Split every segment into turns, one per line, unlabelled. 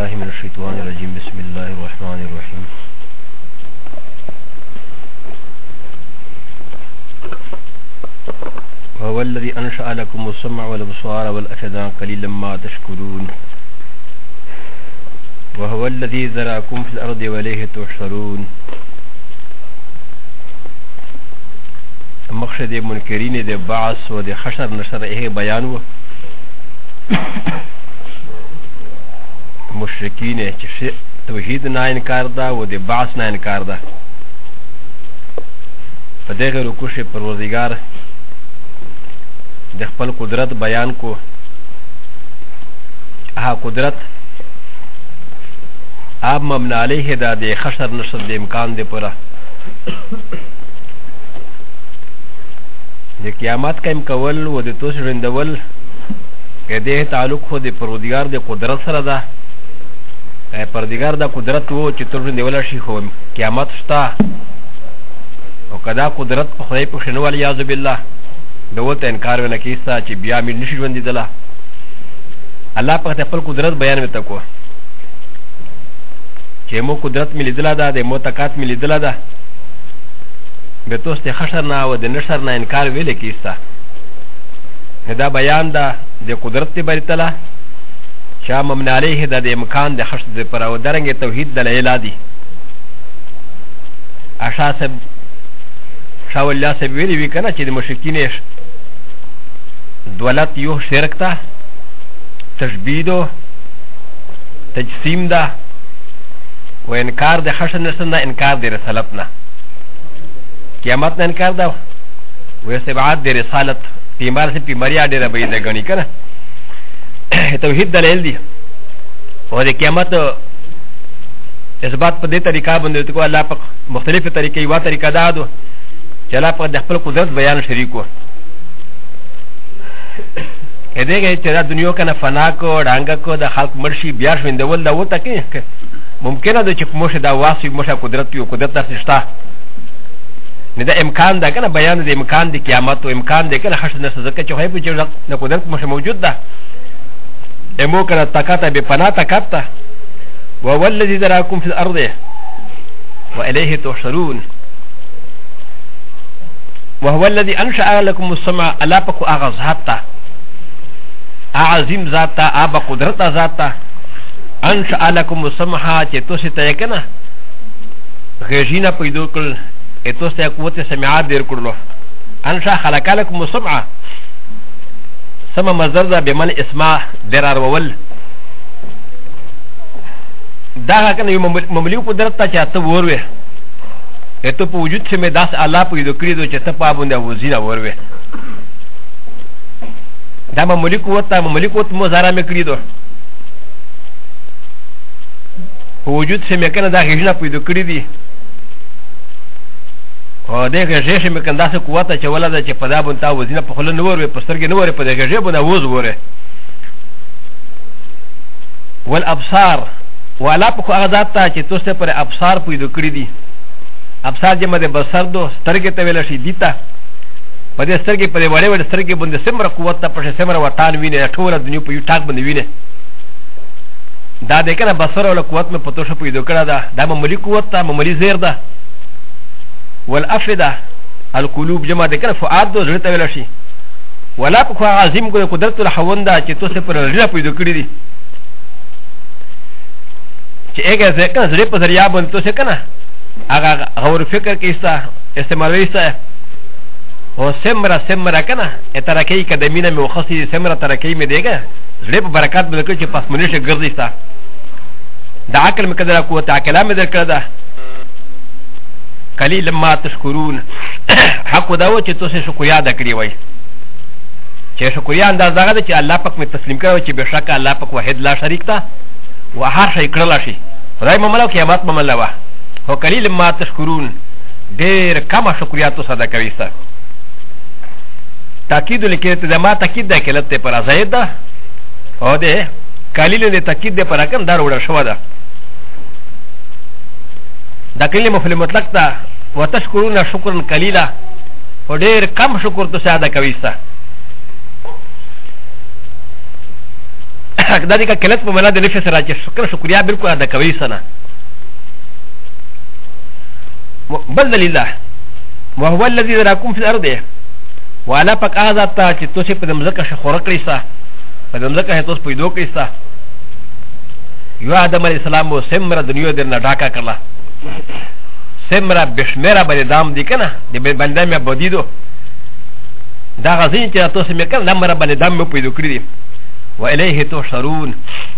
بالله من الشيطان الرجيم بسم الله الرحمن الرحيم وهو الذي أنشأ لكم السمع والأبصار والأفئدة قليلا ما تشكرون وهو الذي ذرأكم في الأرض وإليه تحشرون مقصد منکرین د بعث و د حشر نشر ایه بیانو مشرکین چې توحید نه انکار ده و د بعث نه انکار ده په دغه رکوع شه پروردگار د خپل قدرت بیان کو ها قدرت اب مبنى علیه ده د حشر نشر د امکان ده پره د قیامت قائم کول و د توس رندول د تعلق خو د پروردگار د قدرت سره ده پروردگار د قدرت وو چې تر رندول شي خو قیامت شته او کدا قدرت په خدای په شنوال یاذ بالله دوته انکار ونه کیسه چې بیا مې نشي ژوند دیدله الله په خپل قدرت بیان وته کو چې مو قدرت مې لیدله ده د متقات مې لیدله ده به توست حشر نه و د نشر نه انکار ویل کیسه دا بیان ده د قدرت بریتله شا ممن علیه ده د امکان د حشر د پر او درنګ توحید دلایل دي اشاسب شاول الله سب ویلی وی کنه چې د مشرکین دولت یو شرک ته تشبیه و تجسیم ده و انکار د حشر نشر نه انکار د رسالت نه قیامت نه انکار ده و استبعاد د رسالت پیمار سے پیماریا ډیره به د غنی کنه توحید دلیل دی او د قیامت اثبات په دې طریقه باندې کو الله په مختلفه طریقې یو طریقه ده دو چې الله په خپل قدرت بیان شریکو هدیږي چې د دنیا کنه فنا کو ډانګ کو د خلق مرشي بیا شوندول دا وته کې ممکنه ده چې موږ دا واسي موږ قدرت یو قدرت نشته نه دا امکان ده کنه بیان د امکان د قیامت او امکان د کنه حشر نشته ځکه چې هي په چې د قدرت مشه موجود ده امو کنه طاقت به پنا طاقت ده وهو الذي ذراكم في الارض واليه تحشرون وهو الذي انشأ لكم السمع الا بكو اغاز حتى عظيم ذاتا ابا قدرت ذاتا انشأ لكم السمع چې توسه ته کنه غژینا پیدا کړل اتوس ته قوت سمعات دیر کړلو انشا خلق لكم السمع سما مصدر ده بمن اسماء درار وول دا کنه یو مملوک قدرت ته چاته وروي اته په وجود چې مې داس الله پیدا کړی دو چې ته پابونده وزینا وروي دا مملوک وته مملوک وته مزاره مې کړی دو په وجود چې مې کنه دا هیڅ پیدا کړی دي او دغه ژې مې کنده څه قوت چې ولدا چې په دا بون تا وزینه په خله نور وي په سترګې نور په دغه ژې بونه ووز وره والابصار ولا په هغه ذات ته چې توسه پر ابصار پیدا کړی دي ابصار جمع د بصر دو سترګې ته ویل شي دیتا په دې سترګې په دې وړې وړې سترګې باندې سمره قوت ته په سمره وټان ویني ټول دنیا په یو ټاک باندې ویني دا د کنه بصر او قوت مې په توشه پیدا کړه دا معمولی قوت ته معمولی زیر ده والافئده القلوب جمع د کنه فؤاد دو زړه ته ویل شي ولا په عظیم کو قدرت الحوندا چې توسه پر زړه پیدا کړی دي چې هغه ځکه زړه په ذریعہ باندې توسه کنه هغه غور فکر کیسه استعمال ویسه او سمرا کنه اترکی قدمینه مې وخصي سمرا ترکی مې دیګه زړه په برکات باندې چې پس منشه ګرځي ستا د عقل مې کده قوت عقل مې درکړه ده قلیل ما تشکرون حق دا و چې تاسو شکریا ادا کړی وای چې شکریا اندازه ده چې الله پاک مې تسلیم کړو چې بشک الله پاک واحد لا شریک ده و هر شي کړل شي خدای مملو قیامت مملو هو قلیل ما تشکرون ډېر کم شکریا تاسو ادا کوي ستا تاکید لیکته د ما تاکید د کلت پر زائد ده او ده قلیل د تاکید د پر کم دار وړ شو ده دا کلمه فعل مطلق ده وتشکرون شکرا قلیلا او ډېر کم شکر تاسو ادا کوي ستا دا دي كلت بمنا د نفس راجع شكريا بالكل هذا كويسنا بل لله وهو الذي ذراكم في الارض وعلى پاک هذا تا چې توسي په دمزکه شخوره کړی سا په دمزکه توس پیدا کړی سا یو آدم علیہ السلام و سمرا دنیا در نډاکا کړه سمرا بشمرا باندې دام دي کنه د باندې مې بودیدو دا غزين چې توسي مې کنه نمبر باندې دام مې پیدا کړی دي و الیه تشرون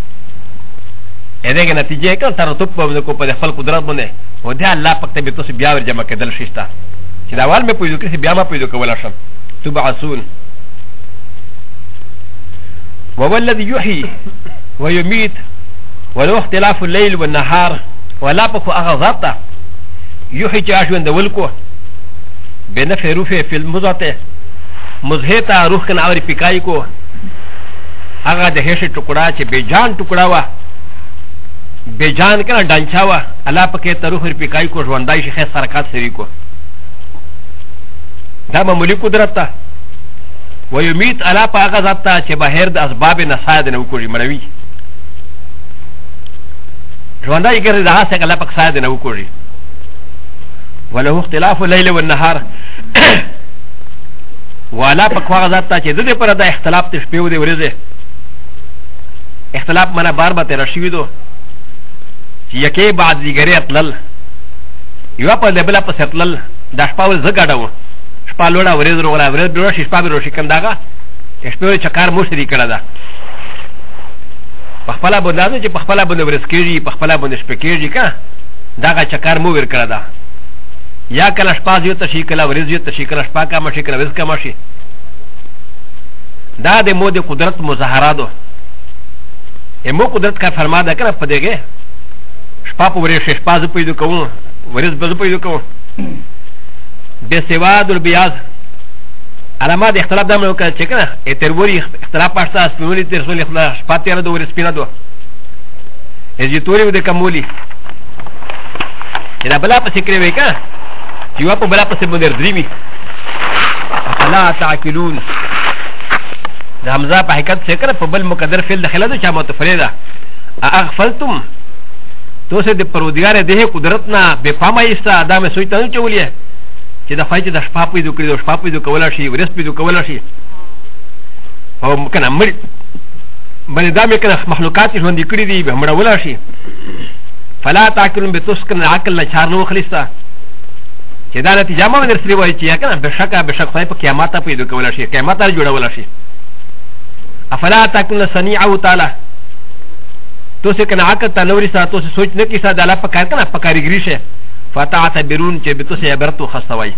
اېدغه نتیجه کنه تر ته په خپل خپل قدرت باندې و دې الله پاک ته به توسي بیا ور جمع کېدل شيستا چې دا وال مې پیدا کړی بیا ما پیدا کول شم تبعثون وهو الذي يحيي ويميت ولو اختلاف الليل والنهار ولا بكو اغذاتا يحيي جاشون دولكو بنفع روفه في المزاته مزهتا روح كان اوري بكايكو اغا دهش ټکړه چې بجان ټکړه وا بجان کنه ډانچا وا الله پکې تروح بکايکو ژوندای شي خیر حرکت سری کو دا معمولی قدرت تا ويميت على پاغه ذات تا چې بهر د اسباب نساید نه وکړي مړوي ژوندای ګرځي دا څنګه الله پاک ساید نه وکړي ولو اختلاف الليل والنهار ولا پاک هغه ذات تا چې د دې پر د اختلاف ته شپې و دې ورځي اختلاف منا بار به تر شي دو چې یکه بعد دیګری اتلل یو په لبل په ستلل د شپاول زګاډو شپالوړه ورځ وروړه ورځ به شي شپه به روشي کنداګه شپه چکار مشري کړه دا په خپل باندې چې په خپل باندې ورځ کېږي په خپل باندې شپه کېږي کا داګه چکار مو ور کړه دا یا کله شپه یو تشی کله ورځ یو تشی کله شپه کا مشي کله ورځ کا مشي دا د مو د قدرت مظاهراتو امو قدرت کا فرما ده کنه په دغه شپه په ورځ شپه ز پیدا کوم ورځ به پیدا کوم بسواد البياض علامات اختلاف دام لو كان چکنه اتروري اختلاف پاشتا اسپنولي ترسولي خلا شپاتيره دو ور سپینا دو ازيتوري ود کمولي اذا بلا پس کړي وای کا چې وا په بلا پس باندې دريمي لا تعقلون د حمزه په حقیقت څخه کړه په بل مقدر فعل داخله ده چې متفریدا اغفلتم تو سه د پرودګار ده قدرت نه به پامه ایستا ادمه سوچ ته چولې چې د فایده د شپه پیدا کړی د شپه پیدا کول شي ورس پیدا کول شي او کنه مړ باندې دا مې کنه مخلوقات ژوند کړی دي به مړول شي فلا تاکلون بتسکن عقل نه چار نو خلیستا چې دا نتیجه ما درسري وایي چې کنه بشک خدای په قیامت پیدا کول شي قیامت ته جوړول شي افلا تاکلون صنيع تعالی تو سه کنه عقل ته نوري ساتو سوچ نه کیسه د الله په کار کنه په کاریګری شه فتعتبرون چې به تاسو عبرت وخصوي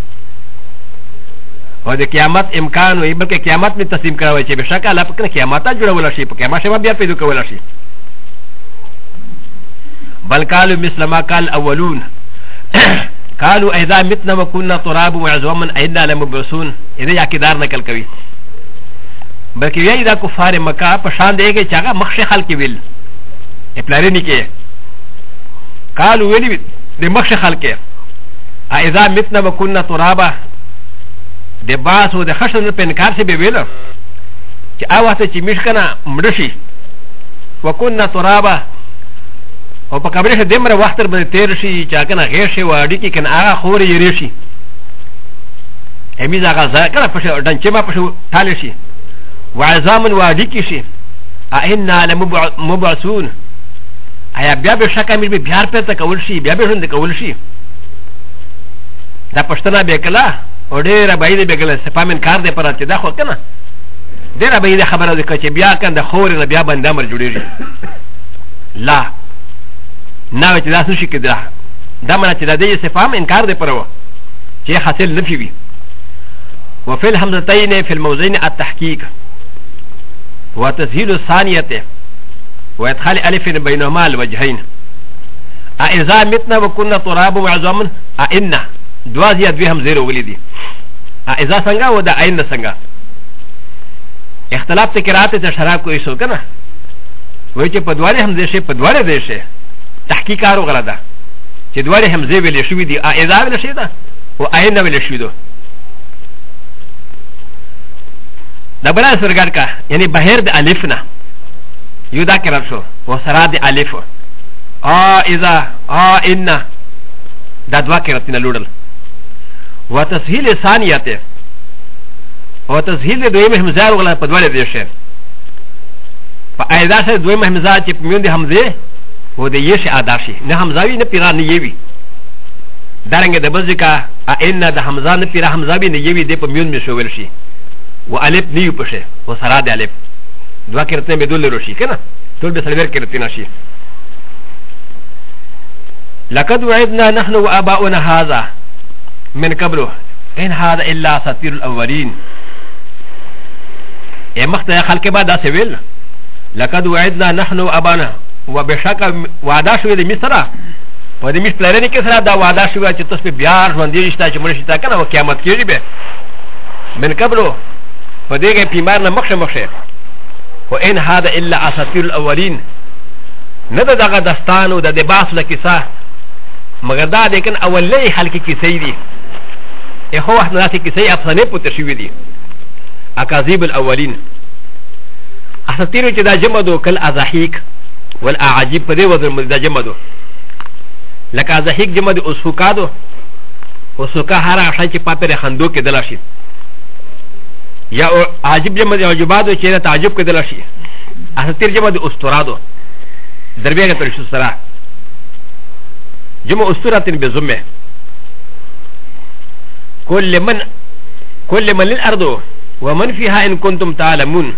او د قیامت امکان وي بلکې قیامت می تسلیم کړوي چې بشک الله په قیامت جوړول شي په قیامت شمه بیا پیدا کول شي بل قالوا مثل ما قال الاولون قالوا اذا متنا وكنا تراب وعظاما انا لمبعوثون اذا یقیدار نقل کوي بلکې یی دا کفار مکه په شان دیږي چې هغه مخشه خلک ویل پلارینی کې قالوا ویلی د مخشه خلکه اذا متنا وكنا ترابا د باسو د خشن په انکار سي به ویل چې اواته چې مشکنه مړشي وكنا ترابا او په قبر شه دمر وخت باندې تیر شي چې کنه غیر شي واډی کې کنه هغه خوري یری شي امیزه غزا کنه په دنچې ما په تال شي وعظام واډی کې شي ائنا لمبعثون ایا بیا به شکه مې بیا پته کول شي بیا به ژوند کول شي دا پښتنه به کلا او ډېر به به کلا سپامن کار دې پر چې دا خو کنه ډېر به خبره ده چې بیا کنه خور نه بیا باندې امر جوړیږي لا نو چې دا څه شي کېده دا معنی چې دا دې سپام انکار دې پرو چې حاصل نفي وي وفي الحمزتين في الموزين التحقيق وتسهيل الثانيه وادخال الف بينهما الوجهين اذا متنا وكنا تراب وعظاما ائنا دوازي ادوهم زيرو ولدي اذا څنګه و دا عین څنګه اختلاف تکرات ته شراب کوئی سو کنه وای چې په دواره هم دې شي په دواره دې شي تحقیق کارو غلطه چې دواره هم زی ویل شوې دي اذا ویل شي دا او عین ویل شوې دو دا بلا سرګر کا یعنی بهر د الف نه یو دا کرد شو و سرا دی الف اذا ان دا دوا کرتینا لوڑل و تسهیل ثانیت و تسهیل دویم همزه وغلا پدواله دیشه پا ایدا سر دویم همزه چه پمیون دی همزه و دی یش آداشی نه همزاوی نه پیرا نه یوی دارنگه ده بزی که این ده همزه نه پیرا همزاوی نه یوی دی پمیون می شوول شی و الف نیو پشه و سرا دی الف دوا کرتنه بدول روشی کنه طول بسلویر کرتینا شی لقد وعدنا نحن وآباؤنا هذا من قبله إن هذا إلا أساطير الأولين إيه مختا يا خلق بعد سويل لقد وعدنا نحن وآباؤنا وبشك وعدا شوية دي مصر ودي مش پلرني كسرا دا وعدا شوية چه تس پی بیار وندی رشتا چه مرشتا کنا و قیامت کیجی بے من قبله فدیگه پیمارنا مخش وإن هذا إلا أساطير الأولين ندى دغا دستان و دا دي باس لكسا مگر دا دیکن اولی حلقی کسی دی ایخو وقت ناسی کسی افسانه پوتر شوی دی اکاذیب الاولین اساطیرو چه دا جمع دو کل ازاحیک والاعاجیب پده وزن دا جمع دو لکه ازاحیک جمع دو اسفوکا دو اسفوکا هر اشای چه پاپر خندو که دلاشید یا عاجب جمع دو عجبا دو چه دا تعجب که دلاشید اساطیر جمع دو استورا دو دربیه ترشو سرا جمع أسطورة بزمه كل من للأرض ومن فيها إن كنتم تعلمون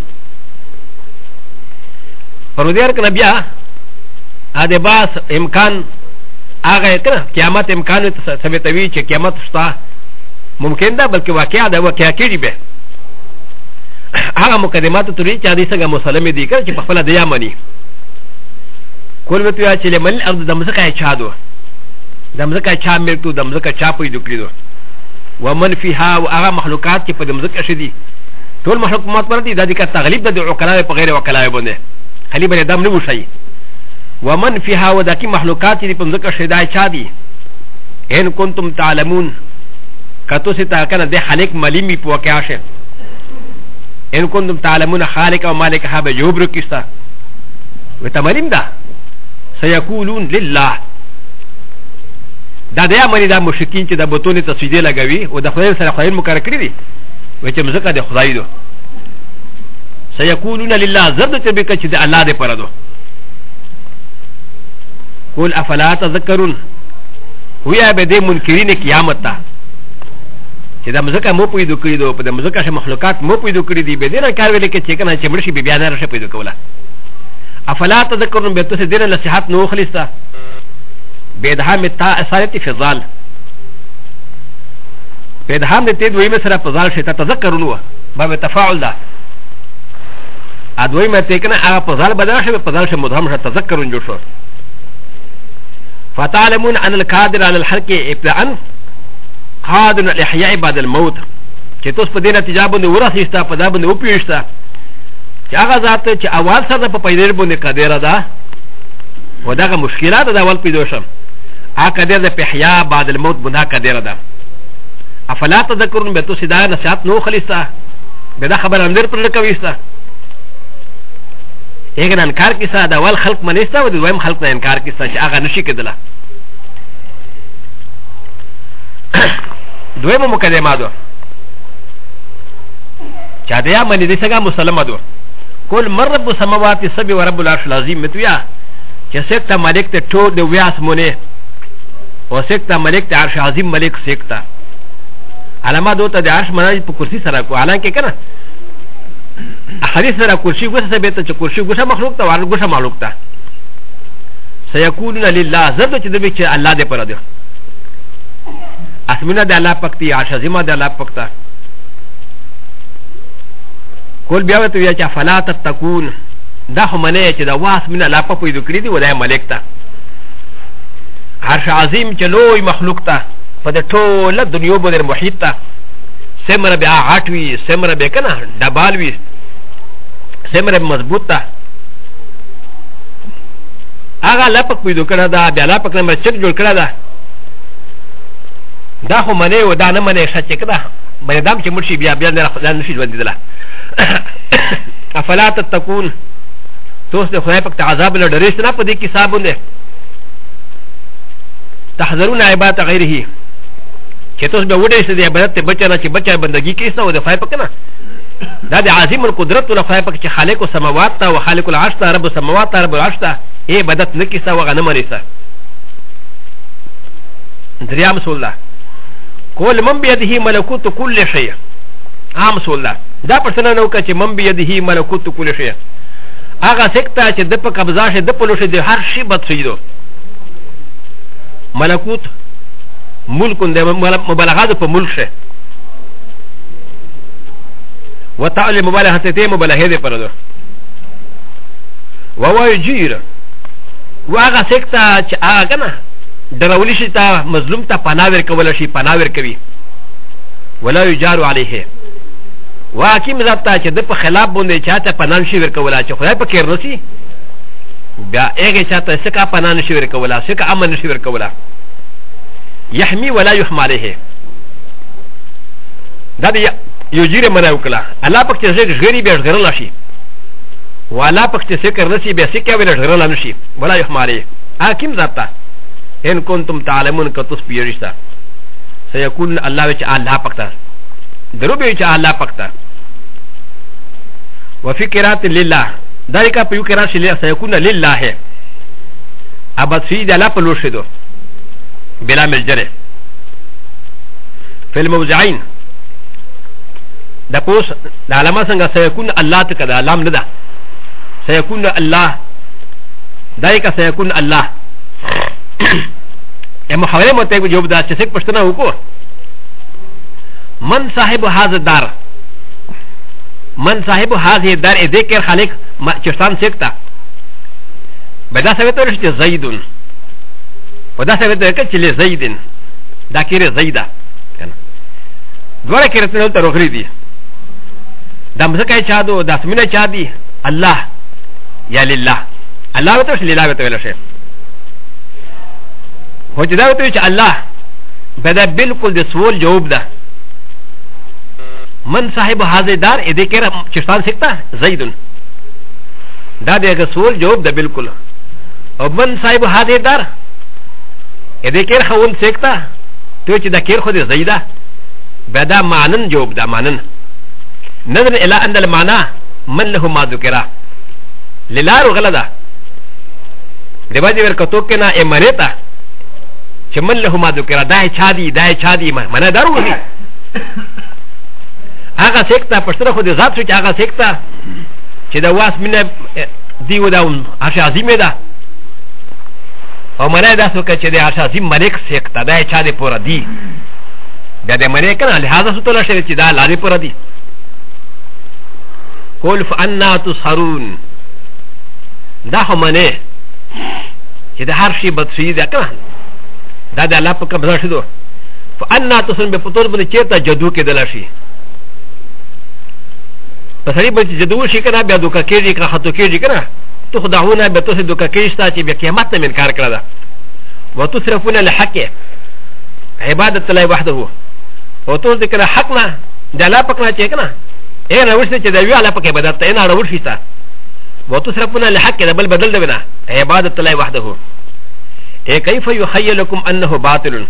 فرودير كنبيا هذا باس إمكان آغا كنا قيامات إمكان سمتوي چه قيامات شتا ممكن دا بلکه واقع دا واقع کیجی به آغا مقدمات توري چه حدیث اگا مسلم دی کنا چه پخفلا دیا منی کل وطویا چه لمن الأرض دا مزقا چا دو دمزکا چا ملتو دمزکا چا پیدو کردو ومن فيها واغا مخلوقات کی پا دمزکا شدی طول مخلوقات پردی دا دیکا تغلیب دا دی عقلاوی پا غیر وقلاوی بنده خلی بنی دم نبو شایی ومن فيها و داکی مخلوقات دی پا دمزکا شدای چا دی ان کنتم تعلمون کتو سی تاکن دی خالق ملیمی پا وکیا شه ان کنتم تعلمون خالق و مالک ها بجوب رو کستا و تملیم دا سیقولون لله دا دیا منی دا مشکین چه دا بطون تصویده لگوی و دا خدای سر خدای مکر کردی و چه مزقه دا خدای دو سیقولون لله زرد چه بکر چه دا اللہ دے پردو قول افلا تذکرون ویا بده منکرین قیامت تا چه دا مزقه مو پیدو کردو پا دا مزقه شه مخلوقات مو پیدو کردی بده نا کار ویلی که چه کنه چه مرشی بی بیانه رشه پیدو کولا افلا تذکرون بیتو سے دین نصیحات نو خلیستا بيدهام التا اصالتي في الظال بيدهام التيد ويمسر فظال شيء تتذكرون باب تفاعل ده ادوي ما تكنا ا فظال بدل شيء فظال شيء مدهم شيء تذكرون جوشو فتعلمون ان القادر على الحركه ابتداء قادر الاحياء بعد الموت كتوس بدينا تجابون ورثيستا فدابن وبيشتا چاغا ذات چ اول سره په پیدر باندې قادر ده ودغه مشکلات ده اول پیدوشم اقدر ده پحیا بعد الموت بنا قدر ده افلا تذكرون بتو سدا نصيحت نو خلیصا بدا خبر اندر پر لکويستا ایګن انکار کیسا ده اول خلق منستا و دویم خلق نه انکار کیسا چې هغه نشي کېدله دویم مقدمه ده چا ده منی دې څنګه مسلمه ده کول مر رب السماوات السبع ورب العرش العظیم متویا چې سکتا ملک ته ټول د ویاس مونږه او سکتا ملک ته عرش عظیم ملک سکتا علامه دوته د عرش مناج په کرسی سره کو حالانکه کنه حدیث سره کرسی ګوښه ثابت چې کرسی ګوښه مخلوق ته ور ګوښه مخلوق ته سيكون لله زرد چې د بیچ الله دې پر ده اسمنه د الله پکتی عرش عظیم د الله پکتا کول بیا وته یا چې فلا تتقون دا خو منه چې دا واس من الله په پیدا کړی دی ولای ملک ته عرش عظیم چې لوی مخلوق ته په د ټوله دنیا باندې محیط ته سمره بیا غټوي سمره به کنه ډبال وي سمره مضبوط ته هغه لپک پیدا کړه دا بیا لپک نمبر چک جوړ کړه دا خو منه و دا نه منه شچ کړه باندې دام چې مرشي بیا نه نشي ژوند دي افلا تتقون توس د خدای پاک عذاب له ډریس نه په دې کې صابونه تحذرون عبادت غیره چې توس به وډې سي د عبادت ته بچنه چې بچا بندگی کې سو د خدای پاک نه دا د عظیم القدرت له خدای پاک چې خالق السماوات او خالق العرش رب السماوات رب العرش ته ای عبادت نه کیسه وغه نه منیسه دريام سولا كل من بيده ملكوت كل شيء عام سولا دا پرسنه نو که چې من بيده ملكوت كل شيء هغه سکتا چې د په قبضه شه د په لوشه د هر شي بد سيدو ملكوت ملک د مبالغه په ملک شه وتعالى مبالغه ته مبالغه دې پردو وهو يجير وهغه سکتا چې هغه کنه درولی شي تا مظلوم تا پناور کول شي پناور کوي ولا يجار عليه واکیم ذاته چې د په خلاف باندې چاته پنان شي ور کولا چې خدای په کېر نسی بیا هغه چاته سکه پنان شي ور کولا سکه امن شي ور کولا يحمي ولا يحمى عليه دا دی یوجیر منه وکړه الله پاک چې زګ غری به غرل شي ولا پاک چې سکه نسی به سکه ور غرل نشي ولا يحمى عليه حاکم ذاته ان كنتم تعلمون كتوس بيرشتا سيكون الله وجه الله پکتا درو به وجه الله پکتا وفي قراءة لله ذلك په یو قراءة لله سيكون لله ابد سيد الله په لوشدو بلا ملجره في الموضعين د پوس د علامه څنګه سيكون الله تکدا لام نه ده سيكون الله ذلك سيكون الله ا محاوله مته کو جواب دا چې څوک پښتنه وکړو من صاحب هذا الدار من صاحب هذه الدار ذکر خالق چشتان سکتا بدا سویت ورشت زیدون ودا سویت ورشت چلی زیدن دا کیر زیده دوارا کیرتنو تا روخری دی دا مزکای چا دو دا سمینه چا دی اللہ یا للہ اللہ ویتو شلی اللہ ویتو ویلوشه هو چې دا وته چې الله بدا بالکل د سوال جواب ده من صاحب هذا دار اې دې کړه چشتان سکتا زیدن دا دغه سوال جواب ده بالکل او من صاحب هذا دار اې دې کړه خون سکتا ته چې دا کړه خو دې زیده بدا معنن جواب ده معنن نظر الى ان المعنى من له ما ذکر للار غلطه د باندې ورکتو کنه ا مرتا چې من له ما ذکر دا چادي دا چادي منه درو دي هغه سکتا پښتره خو دې ذات چې هغه سکتا چې دا واس منه دی و دا هغه عظیمه ده او منه دا څوک چې دا هغه عظیم ملک سکتا دا چادي پورا دی دا د ملک نه لہذا ستوله شي چې دا لاري پورا دی قول فانا تسحرون دا هم منه چې د هر شي بد شي ده کنه دا د الله په قبضه شدو فانا تسن به پتور باندې چیرته جدو کې دلاشي په سړي باندې جدو شي کنه بیا دوکه کېږي که خطو کېږي کنه تو خداونه به تاسو دوکه کېستا چې بیا قیامت نه انکار کړل دا وتصرفون الحق عبادت الله وحده او تو ذکر حق نه د الله په کنه چې کنه اے راوښته چې د وی الله په عبادت ته نه راوښی تا وتصرفون الحق ده بل بدل ده بنا عبادت الله وحده اے كيف يخيلكم انه باطل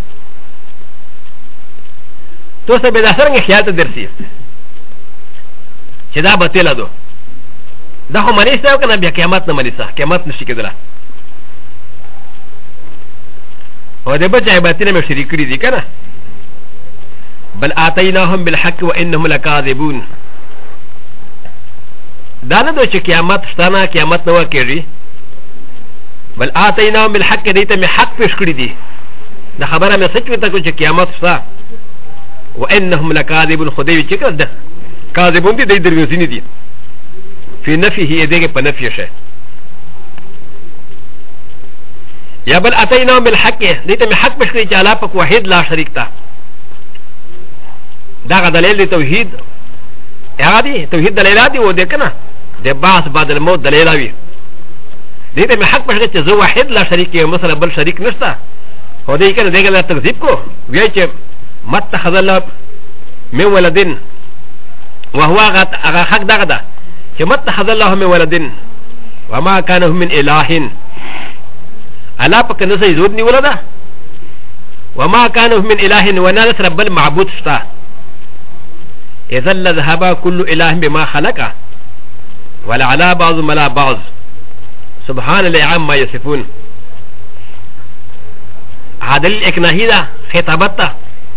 تو سبه دا څنګه خیال ته درسي چې دا باطل ده دا خو معنی څه کنه بیا قیامت نه معنی څه قیامت نشي کېدله او د بچای باطل مې شریک کړی دي کنه بل اتیناهم بالحق وانهم لكاذبون دا نه دوی چې قیامت شتانه قیامت نه وکړي بل اتیناهم بالحق دیته مې حق پیش کړی دي دا خبره مې سچ وته چې قیامت شته وانهم لكاذبون خدای چې کړه کاذبون دي د دروځینې دي په نفيه دغه په نفيه شه یا بل اتیناهم بالحق دیته مې حق پیش کړی چې الله پاک واحد لا شریک تا دا دلیل دی توحید هغه دی توحید دلیل دی و دې کنه د باس بعد الموت دلیل وی دې ته حق پښه چې زه واحد لا شریک یم مثلا بل شریک نشته هو دې کنه دغه تکذیب کو وی چې متخذ الله من ولدن وهو هغه حق دغه ده چې متخذ الله من ولدن وما كان من اله الا پک نه سي زود نیول ده وما كان من اله ونالس رب المعبود شتا اذا لذهب كل اله بما خلق ولا على بعض ملا بعض سبحان الله عما يصفون هذا الاكناهي ده خطابته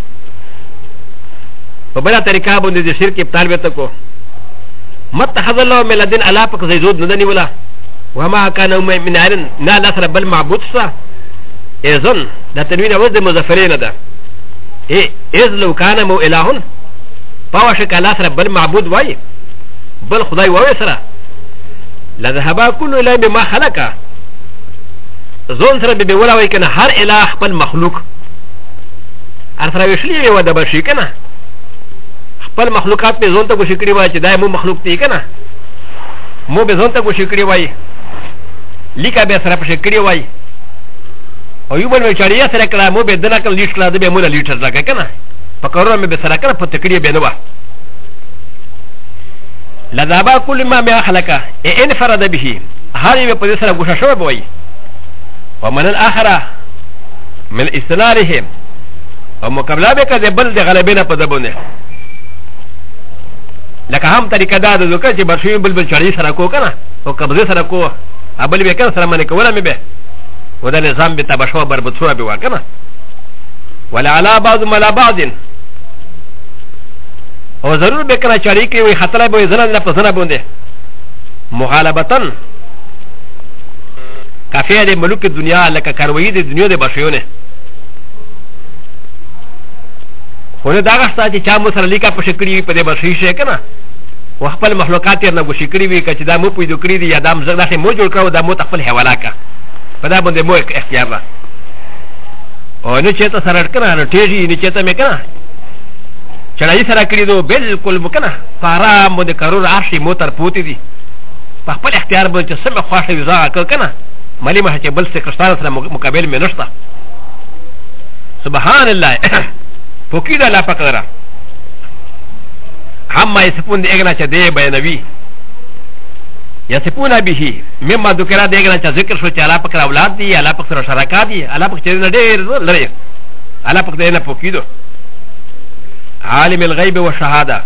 فبلا طریقہ بندے دے شرک ابطال بیتا کو متخذ اللہ من لدن علا پک زیزود ندنی ولا وما كان من عرن نا لا رب المعبود سا اذن دا تنوین اوز دے مظفرین دا اذ لو كان مو الہن پاوشک لا رب المعبود وائی بل خدای وائی سرا لذهبا كل الہ بما خلقا زون سر بی ولا وائی کنا ہر الہ پل مخلوق ارسرا وشلی و دبشی کنا پل مخلوقات پہ زون تک شکری وائی چی دای مو مخلوق تی کنا مو بے زون تک شکری وائی لیکا بے سر پر شکری وائی او یو بل وچاریا سر کلا مو بے دنا کل لیٹ کلا دبے مولا لیٹر لگا کنا پکرور میں بے سر کنا پر تکری بے نوا لذابا کل ما میں خلقا این فرد به ہاری میں پر سر گوشا شو بوئی ومن الاخرہ من استنارهم او مقابلہ بے کا بل دے غلبینا پر دبونے لکه هم طریقه دا د ذکر چې برشوی بلبل چړی سره کو کنه او قبضه سره کو ابل به کنه سره باندې کوله مې به ودا نظام به تبشوا بربطوره به وکنه ولا على بعض ملا بعض او ضرور به کنه چړی کې وي خطر به زنه نه پسنه بونده مغالبتن کافی د ملک دنیا لکه کاروي د دنیا د بشیونه خو دا غستا چې چا مو سره لیکا په شکړی په دې برشي شي کنه و خپل مخلوقات یې نه غو شکړی وي چې دا مو پیدا کړی دی یا دا مزه داسې مو جوړ کړو دا مو خپل حواله کا په دا باندې مو اختیار را او نه چې ته سره کنه نه ټیږي نه چې ته مې کنه چړای سره کړی دو بالکل مکنه فارا مو د کرور عرشي مو تر پوتی دي په خپل اختیار باندې سم خواشه وزا کنه ملي مه چې بل څه کښتار سره مقابل مې نشته سبحان الله فكيدا لا فقدرا عما يسفون ديغنا چا دي بينوي يسفون به مما ذكر ديغنا چا ذكر شو چا لا فقر اولاد دي لا فقر شركات دي لا فقر چا دير لري لا فقر دينا فكيدو عالم الغيب والشهاده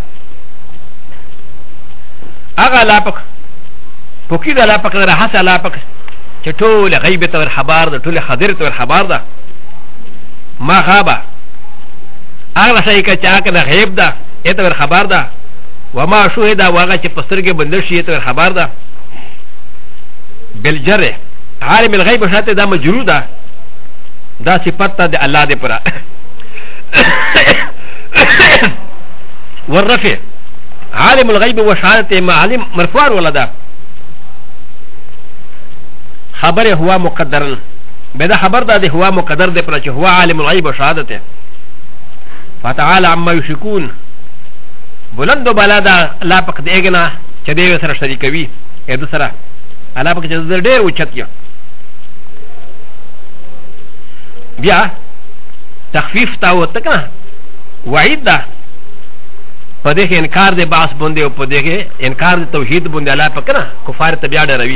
اغا لا فقر فكيدا لا فقر حسا لا فقر چا طول غيب تور خبار دا طول خضر تور خبار دا ما غابا اغلا شای که چاکه دا غیب دا ایتا ور خبر دا وما شوه دا واغا چه پسترگه بندرشی ایتا ور خبر دا بالجره عالم الغیب شاعت دا مجرور دا دا صفت دا اللہ دے پرا والرفع عالم الغیب و شاعت معالم مرفوع ولا دا خبر هوا مقدرن بدا خبر دا دے هوا مقدر دے پرا چه هوا عالم الغیب و شاعت فتعالى عما يشركون بلند بلادا لا پک دیگنا چدی سره شریکوي اې دوسرا الا پک چدی ډېر وچتیا بیا تخفیف تا و تکنا وعید دا پدې کې انکار دې باس بوندې او پدې کې انکار دې توحید بوندې الا پک نه کفار ته بیا ډېروي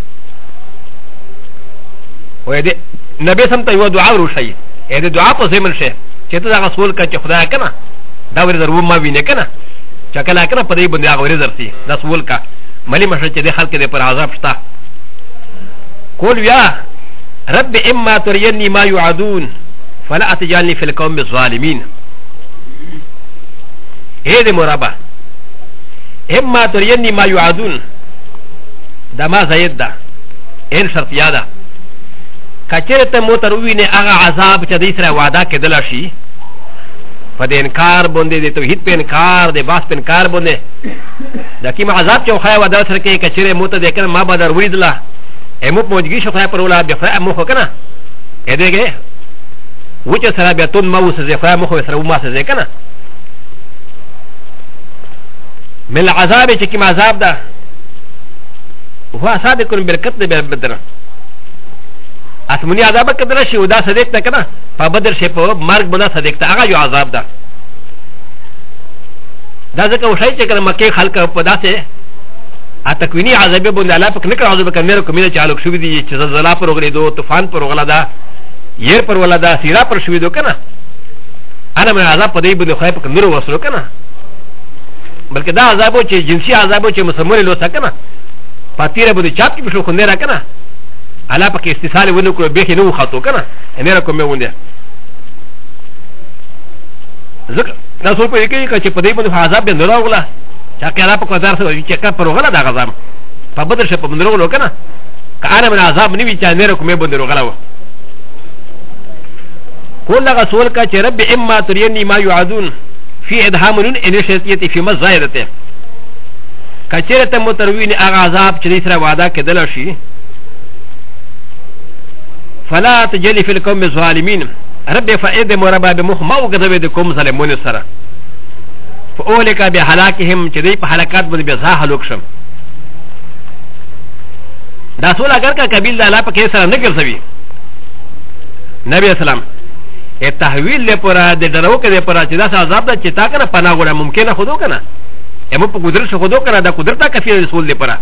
و دې نبی سم ته یو دعا وروشي اې دې دعا په زمن شه چې ته دا رسول کا چې خدای کنه دا ور درو ما وینې کنه چې کله کنه په دې باندې هغه ور درتي دا رسول کا ملي مشه چې د خلک دې پر عذاب شتا قول يا رب اما تريني ما يعدون فلا اتجالني في القوم الظالمين هذه مرابا اما تريني ما يعدون دا ما زيد دا ان شرط يادا کچرته موتروینه هغه عذاب چې د اسره وعده کېدل شي په دې انکار باندې د توحید په انکار د باس په انکار باندې د کیم عذاب چې خو وعده سره کې کچره موت دې کنه ما بدر وریدله امو پوجګی شو خای پر ولا به مخ کنه اې دېګه وچه سره بیا تون موس زې خای مخ سره ما سره کنه من العذاب چې کیم عذاب ده هو صادق بالقتل بالبدر اسمنی عذاب کدر شي ودا صدیق ته کنه په بدر شي په مرګ بنا صدیق ته هغه یو عذاب ده دا ځکه وشای چې کنه مکه خلک په داسه اتكويني عذاب بند الله پک نکړه عذاب کنه کومه چالو شو دي چې زلزلہ پر وغلی دو طوفان پر وغلا دا ير پر ولا دا سیرا پر شو دو کنه انا من عذاب پدې بده خای پک نور وسلو کنه بلکې دا عذاب چې جنسي عذاب چې مسلمان له سکنه پاتیره بده چاپ کې شو خو نه را کنه الله پک استثال ونه کړو به نو خاطو کنه نه را کومه ونه زکه دا څو په کې چې پدې بده عذاب به نه راغله چا کې الله پک وزار سره چې کا پر وغلا دا غزام په بدر شه په بندرو لو کنه کانه من عذاب نیوی چا نه را کومه بندرو غلا و كل رسول کا رب اما تريني ما يعادون في ادهام انشيتي في مزايدته كثيرة متروين اغاظاب چريسرا وعدا كدل شي فلا تجلي في القوم الظالمين رب فائد مربا بمخما وغذبكم ظلمون سرا فاولك بهلاكهم چدي بحلقات بد بزا هلوكشم دا سول اگر کا قبیل الله پکې سره نه ګرځوي نبی اسلام ا تحویل لپاره د درو کې لپاره چې دا عذاب د چتا کنه پناه غوړه ممکنه خودو کنه امو په قدرت شو خودو کنه دا قدرت کافی رسول لپاره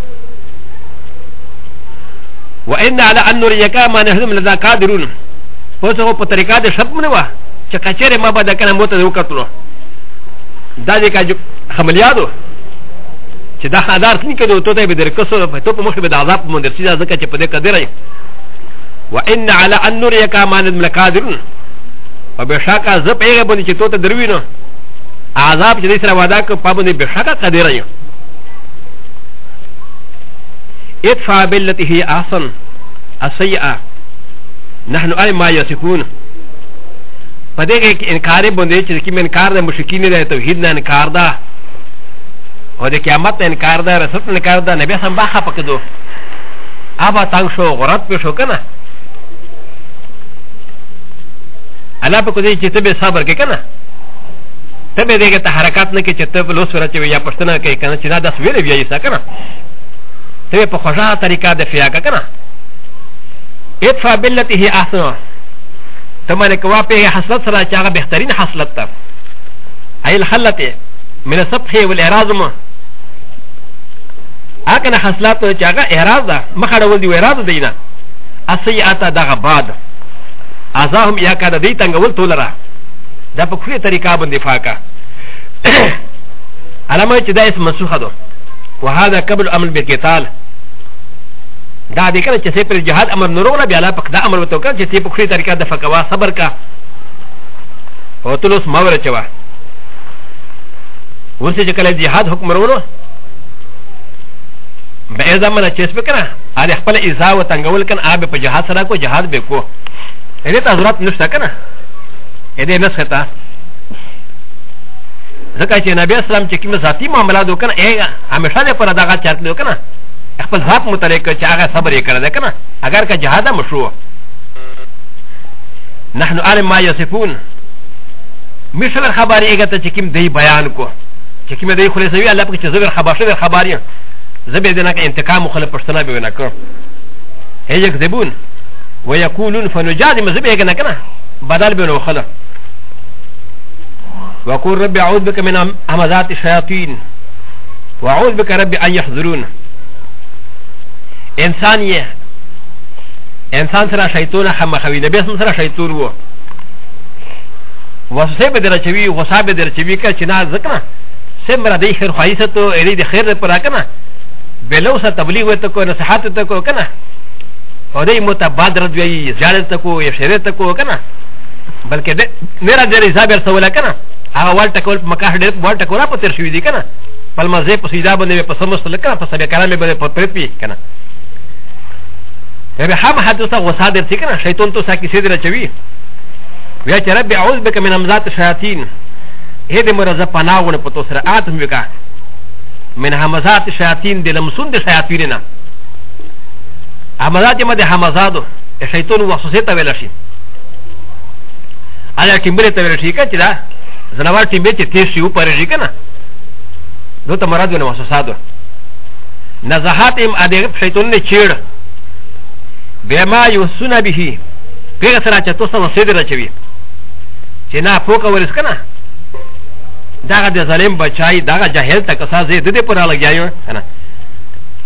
وان على ان نريك ما نحن لذا قادرون فوسو په طریقه د شپ منو چې کچره ما بده کنه موته وکړو دا دې کا حملیادو چې دا حدار څنګه کېدو ته به درکسو په تو په مخ به د عذاب مونږ درسي ځکه چې په دې قدرې وان على ان نريك ما نحن قادرون وبشاكا زب ايه بني چتوتا دروينو عذاب جدي سرا ودا کو پابندي بشاكا قدر ايو ادفع بالتي هي احسن السيئه نحن اي ما يسكون پدې کې انکار بندي چې کې انکار د مشرکین د توحید نه انکار ده او د قیامت نه انکار ده رسول نه انکار ده نبی سم باخه پکدو ابا تنگ شو غرات په شو کنه الله په کودي چې ته به صبر کې کنه ته به دغه ته حرکت نه کې چې ته په لوس ورته یا پښتنه کې کنه چې دا د سویل بیا یې سکنه ته په خوشا طریقه د فیا کنه ادفع بالتي هي احسن ته باندې کوا په حسرت سره چې هغه بهترین حاصلت ته اي الحلته من الصبح والاعراض ما اکنه حاصلات چې هغه اعراض ده مخړول دی اعراض دینه السيئات دغه بعد ازاهم یا کده دی تنگول تولرا دا په خوري طریقه باندې فاکا علامه چې دا اسم منسوخه ده وهذا قبل امر بالقتال دا دې کله چې پر جهاد امر نورونه بیا لا پک دا امر وته کړ چې په خوري طریقه د فقوا صبر کا او تلوس ماور چوا ورسې چې کله جهاد حکم ورونو به زمانه چې سپکره ا خپل ایزا او تنگول کن اب په جهاد سره کو جهاد به کو ا دې ته ضرورت نشته کنه ا دې نسخه ځکه چې نبی اسلام چې کوم ذاتی معاملات وکړه همیشه دې پر دغه چارت وکړه خپل ذات متعلق چې هغه صبر یې کړی کنه اگر که جهاد مشروع نحن عالم ما يصفون مثل خبري اگه چې کوم دی بیان کو چې کوم دی خلاصوي الله په چې زبر خبرشه خبري زبر دې نه انتقام خپل پښتنه به نه کړ هي يكذبون ويقولون فنجادم زبر نه کنه بدل به نو خلا وقول ربي اعوذ بك من همزات الشياطين واعوذ بك ربي ان يحضرون انسان سره شیطان خمخوي نبی اسم سره شیطان وو وسه به درچوي غصه به درچوي که چې نه ځکه سمره دی خیر خایسته اړې د خیر پر کنه بلو سره تبلیغ وته کو نصيحت ته کو کنه او دې متبادر دی زیادت کو یا شریعت کو کنه بلکې د میرا د حساب سره کنه هغه ولټ کول مکه ډېر ولټ کولا په تر شوې دي کنه په مزه په سیدا باندې په سمسل کنه په سبا کلامه باندې په پرپی کنه ب هم حدث وصادر سكنا شيطان تو ساكي سيدر چوي ويا چ رب اعوذ بك من همزات الشياطين هذه مرزه پناهونه پتو سره اتم وکا من همزات الشياطين د لمسون د شياطيننا همزات مد همزادو شيطان وسوسه ته ویل شي الا ټیمبل ته ویل شي کچ دا زنوار ټیمبل چې تیز شي او پرېږي کنه نو ته مراد ونه وسوسادو نزحات ام ادي شيطان نه چیړ بما يوسنا به پیغه سره چې تاسو وسیده راچوي چې نه پوکا ورس کنه داغه د ظالم بچای داغه جاهل تک اساس دې پر لګیاو کنه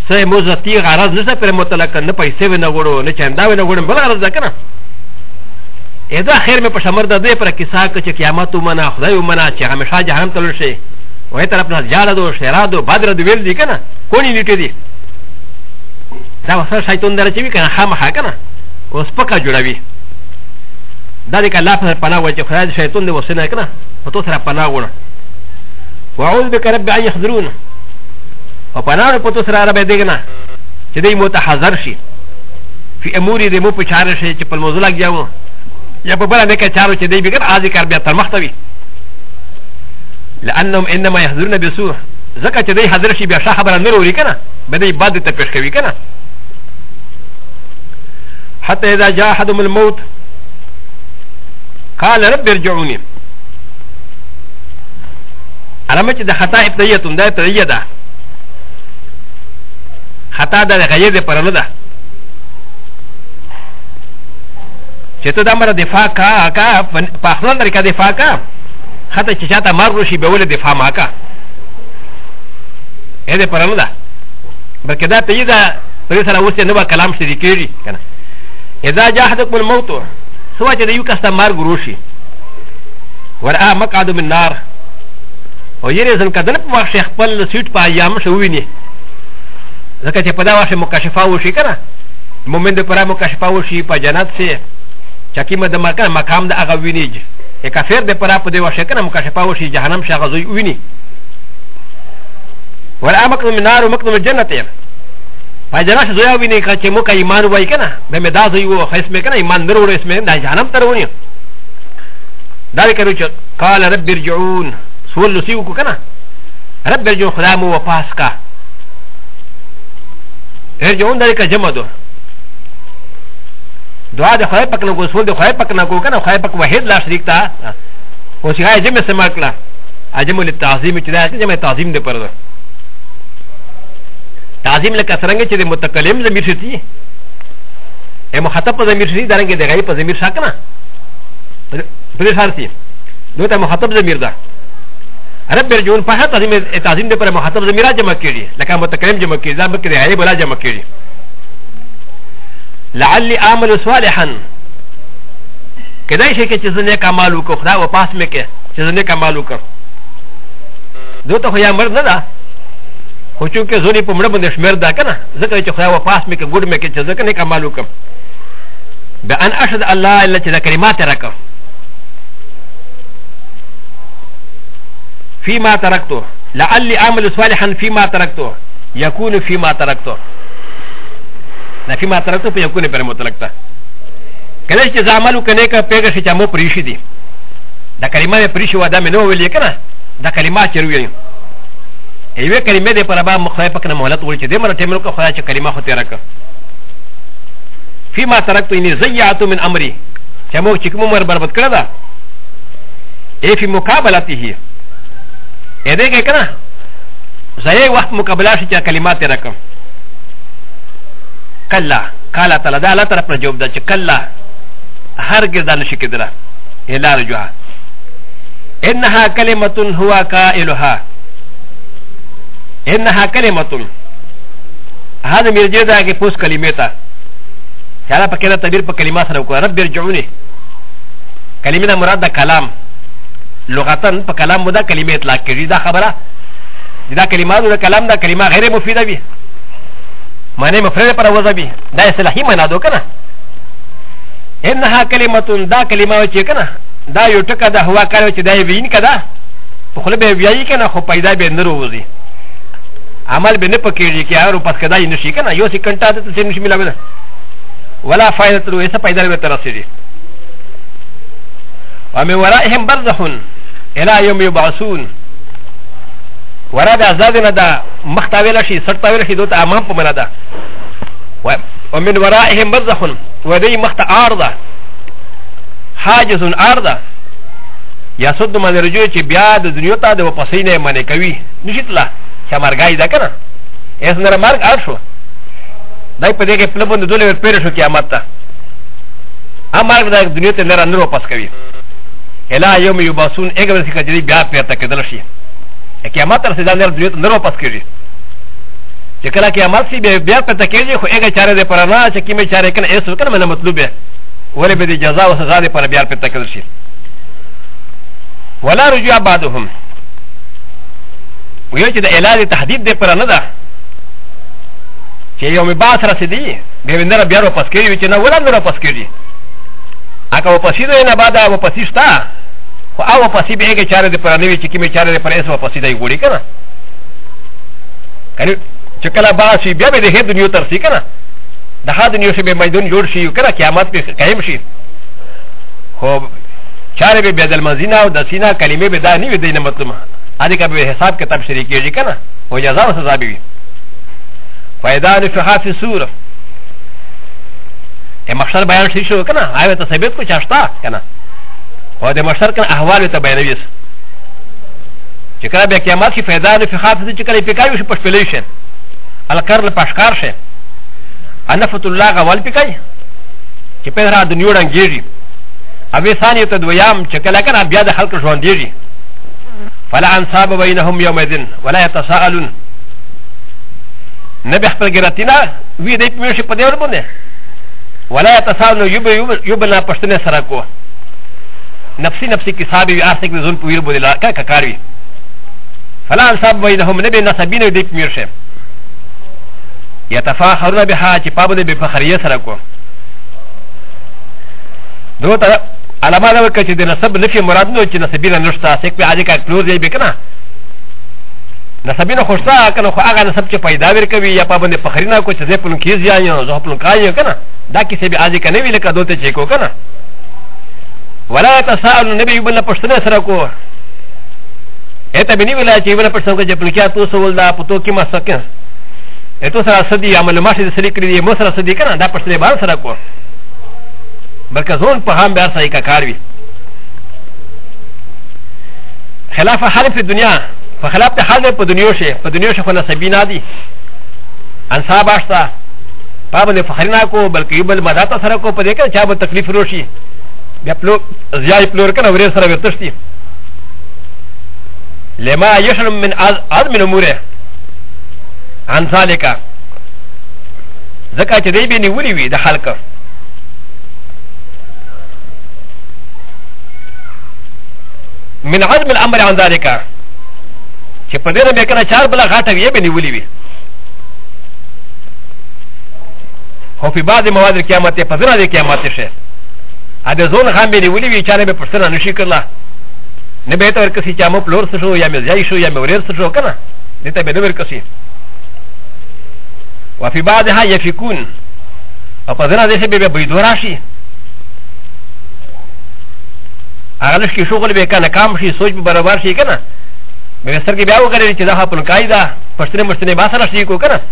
سه موزتی غرض نشته پر مطلق نه پیسې ونه غوړو نه چندا ونه غوړم بل غرض ده کنه ادا خیر مې په شمر د دې پر کیسه کې چې قیامت ومنه خدای ومنه چې همیشه جهنم تلل شي وای طرف نه جاله دو شرادو بدر دو ویل دي کنه کونی نیټه دي دا وسه شیطان درچې وی کنه خامخا کنه اوس پکا جوړوي دا دې کله په پناه وځي خدای شیطان دې وسنه کنه په تو سره پناه وړه واعوذ بك رب ان يحضرون او پناه په تو سره رب دې کنه چې دې متحذر شي فی امور دې مو په چاره شي چې په موضوع لګیاو یا په بل نه کې چارو چې دې بګر اځي کار بیا تر مختوي لانهم انما يحضرون بسوء زکه چې دې حاضر شي بیا شاه خبره نه وروړي کنه به دې عبادت ته پېښ کوي کنه حتى اذا جاء احدهم الموت قال رب ارجعوني علامه چې د خطا ابتدائيه ده ابتدائيه ده خطا د غیر د پر نه ده چې ته د امر دفاع کا په خپل طریقه دفاع کا خطا چې چاته مرګ شي به ول دفاع ما کا اې د پر نه ده بلکې دا ته دا پر سره اوس نه کلام شریکېږي کنه اذا جاء احدكم الموت سوا چې د یو کس ته مرګ وروشي ورآ مقعد من نار او یې ځن کدن په واښ خپل سیټ په ایام شو ویني ځکه چې په دا واښ مکاشفه وشي کنه مومن د پرا مکاشفه وشي په جنت سي چکی مده مقام د هغه ویني ا کافر د پرا په دی واښ کنه مکاشفه وشي جهنم شغه زوی ویني ورآ مقعد من نار او مقعد من جنت په جنت زوی ویني چې مو کا ایمان وای کنه به مدا زوی و خیس مې کنه ایمان درو اسمه د جهنم تر ونی دا کړو چې قال رب ارجعون سول سيوكو كنا رب ارجعون خدامو وپاسكا ارجعون ذلك جمدو دعا ده خواهي پاک نگو سول ده خواهي پاک نگو كنا خواهي پاک وحيد لا شريك تا وشيغاية جمع سماكلا اجمو للتعظيم چده جمع تعظيم ده پردو تعظيم لکه سرنگه چه ده متکلم زمیر شتی مخاطب پا زمیر شتی دارنگه ده غیب پا زمیر شا کنا پده شارسی دو تا مخاطب زمیر ده رب ارجعون په هغه تعظیم د پر مخاطب زميره جمع کړي لکه متکلم جمع کړي دا مکه دی بلا جمع کړي لعلي اعمل صالحا کدای شي چې څنګه کمال وکړو خدا و پاس مې کې چې څنګه کمال وکړو دوته خو یا مرد نه ده خو چې زونی په مړه باندې شمیر دا کنه ځکه چې خدا و پاس مې کې ګډ مې کې چې ځکه کمال وکړم بان اشهد الله الا چې کلمات راکړه فيما تركته لعلي اعمل صالحا فيما تركته يكون فيما تركته لا فيما تركته فيكون بر متلقته كذا چې زعملو کنه کا پیګه چې مو پریشي دي دا کلمه پریشي ودا مې نو ویلې کنه دا کلمه چروي ایوه کلمه دې پر با مخایف کنه مهلت ول چې دې مر ټیمل کو خدای چې کلمه خو تیرا کا فيما تركته اني زيعت من امري چې مو چې کوم مر برباد کړه دا ای فی مقابلته ا د ه کې کنه زه وخت مقابله شي چې کلمات رقم کلا قال تعالی دا الله طرف نه جواب ده چې کلا هرګز دا نشي کېدره الا رجوع انها کلمه هو قائلها انها کلمه هذا مرجع ده کې پوس کلمه تا چا په کې تعبیر په کلمات سره وکړه رب ارجعوني کلمه مراد ده کلام لغتن په کلام مو دا کلمه اطلاق کړي دا خبره دا کلمات دا کلام دا کلمه غیر مفیده وي معنی مفرد پر وځي دا اصطلاحي معنا دو کنه انها کلمه دا کلمه چې کنه دا یو ټکه دا هوا کار چې دا وین کده په خله به ویایي کنه خو پیدا به نه وروزي عمل به نه پکېږي کې اورو پس کدا یې نشي کنه یو سکندټه ته څه نشي ملاوي ولا فائدة له ایسا پیدا به ترسي ومن ورائهم برزخ الى يوم يبعثون وراد ازادنا دا مختاویل شي سرتاویل شي دوت امام په منا ده ومن ورائهم برزخ ودي مخت عارضه حاجز عارضه يسد من رجوع چې بیا د دنیا ته د وپسینه منې کوي نشیتلا چې مرګای ده کنه اس نر مرګ ارشو دای په دې کې په لبند دولې پیر شو قیامت ته امر د دنیا ته لره نور واپس کوي الى يوم يبعثون اګر چې بیا پیر ته کېدل شي قیامت تر سزا نر دنیا ته نور واپس کوي چې کله قیامت سی بیا پته کېږي خو هغه چاره دې پر نه چې کیمه چاره کنه ایسو کنه منه مطلوب ہے ولې به دې جزا او سزا دې پر بیا پته کېږي شي ولا رجوع بعدهم ویل چې د علاج تهدید دې پر نه ده چې یوم باس رسیدي به وندره بیا واپس کېږي چې نه ولنه واپس کېږي اګه واپس دې نه بعد واپس شتا خو او واپس به هغه چاره دې پر نه وي چې کیمه چاره دې پر ایسو واپس دې ګوري کنه کنه چې کله باسي بیا به د هې دنیا ترسي کنه د ها دنیا شي به میدان جوړ شي کنه قیامت به قائم شي خو چاره به بدل مزینه او د سینا کلمې به دا نه وي دینه مطلب ا دې کا به حساب کتاب شریکېږي کنه او جزا او سزا به وي فائدہ نفحات السور ا محشر بیان شي شو کنه آیو ته ثابت کو چاشتا کنه او د محشر کنه احوال ته بیانوي چې کله به قیامت کې فائدہ نفحات چې کله پکایو شي پښپلې شي الکرل پاشکار شه انفت الله غوال پکای چې په را دنیا رنګيږي اوی ثانیه ته دویام چې کله کنه بیا د خلق ژوند دیږي فلا انصاب بينهم يومئذ ولا يتساءلون نبي خپل ګراتینا وی دې په شي په دې ور باندې ولا يتساءلون يبنا پښتنه سره کو نفسي نفسي کتاب وی اسک ځون په ویر بوله کا کاروي فلا انصاب بينهم نبي نسبين دې په مرشه يتفاخرون بها چې پابند به فخریه سره کو دو ته علامه دا وکړه چې د نسب نفي مراد نو چې نسبینه نشته سیک په اجي کا کلوز یې بکنه نسبینه خوشتا کنه خو هغه نسب چې پیدا ورکوي یا پابند فخرینه کو چې زه په کیز یا زه په کای کنه دا کیسه به اجي کنه ویل کدو ته چې کو کنه ولا تساءل النبي بن پښتنه سره کو اته بني ویلا چې بن پښتنه چې په کیا تو سوال دا پتو کی مسکه اته سره سدي عمل ماشه سری کړی مو سره سدي کنه دا پښتنه بار سره کو بلکې ځون په هم بیا صحیح کار وي خلاف حال په دنیا فخلاف ته حال په دنیا شي په دنیا شي خو نسبینا دي انصاب واسطه پابند فخرنا کو بلکې یبل مدات سره کو په دې کې چا به تکلیف روشي بیا پلو زیای پلور کنه ورې سره ورتشتي لما يشرم من عظم الامور عن ذلك زکات دې به نیولې وي د خلک من عظم الامر عن ذلك چې په دې نه به کنه چار بلا غاټه یې به نیولې وي خو په بعض مواد قیامت په ځنه د قیامت شي ا دې زون هم به نیولې وي چې نه به پښتنه نشي کړلا نه به ته ورکسي چې مو پلور شو یا مې ځای شو یا مې ورېر شو کنه دې ته به نه ورکسي وفي بعضها يفكون او په ځنه دې به به دورا شي اگر لږ کې شغل به کنه کام شي سوچ به برابر شي کنه مې سر کې بیا وګورئ چې دا په قاعده پښتنه مشتنه با سره شي کو کنه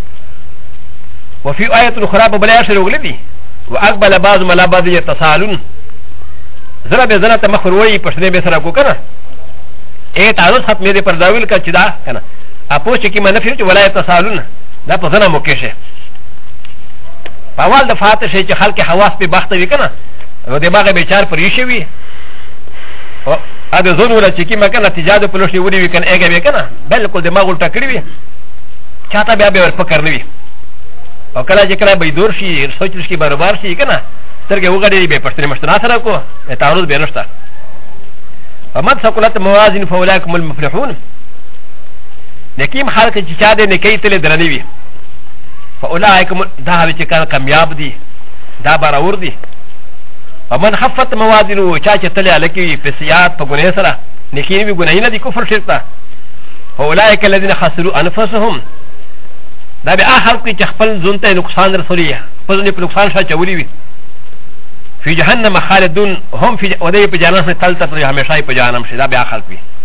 وفي آية أخرى ببلايا شروع وأقبل بعض ملا بعض يتساءلون زرا بزنا تمخروي پښتنه به سره کو کنه اے تعرض ختم دې پر داویل کا چدا کنه اپوچ کی منفی چې ولا يتساءلون دا په ځنه موکشه په اول د فاتح شي چې خلک حواس په بخت وي کنه او دماغ به چار پر یشي وي او ا د زون ولا چې کی مکنه تجاد په لوشي وری وي کنه اګه وي کنه بالکل دماغ الټا کړی وي چاته بیا به ور پکړ نه وي او کله چې کله به دور شي سوچ شي برابر شي کنه ترګه وګړي به پښتنه مشتنا سره کو تعرض به نشته فمن ثقلت موازين فاولئك هم المفلحون نکیم خلق چې چا دې نکي تل درنی وي فاولئك دا چې کار کامیاب دي دا باور دي ومن خفت موازين چا چې تل الکی په سیات په ګناه سره نکي وي ګناه نه دي کفر شرک فاولئك الذين خسروا انفسهم دا به اخر کې خپل ځون ته نقصان رسولي په ځنې په نقصان شاته چولي وي في جهنم خالدون هم في ودي په جهنم تل تل همیشه په جهنم شي دا به اخر کې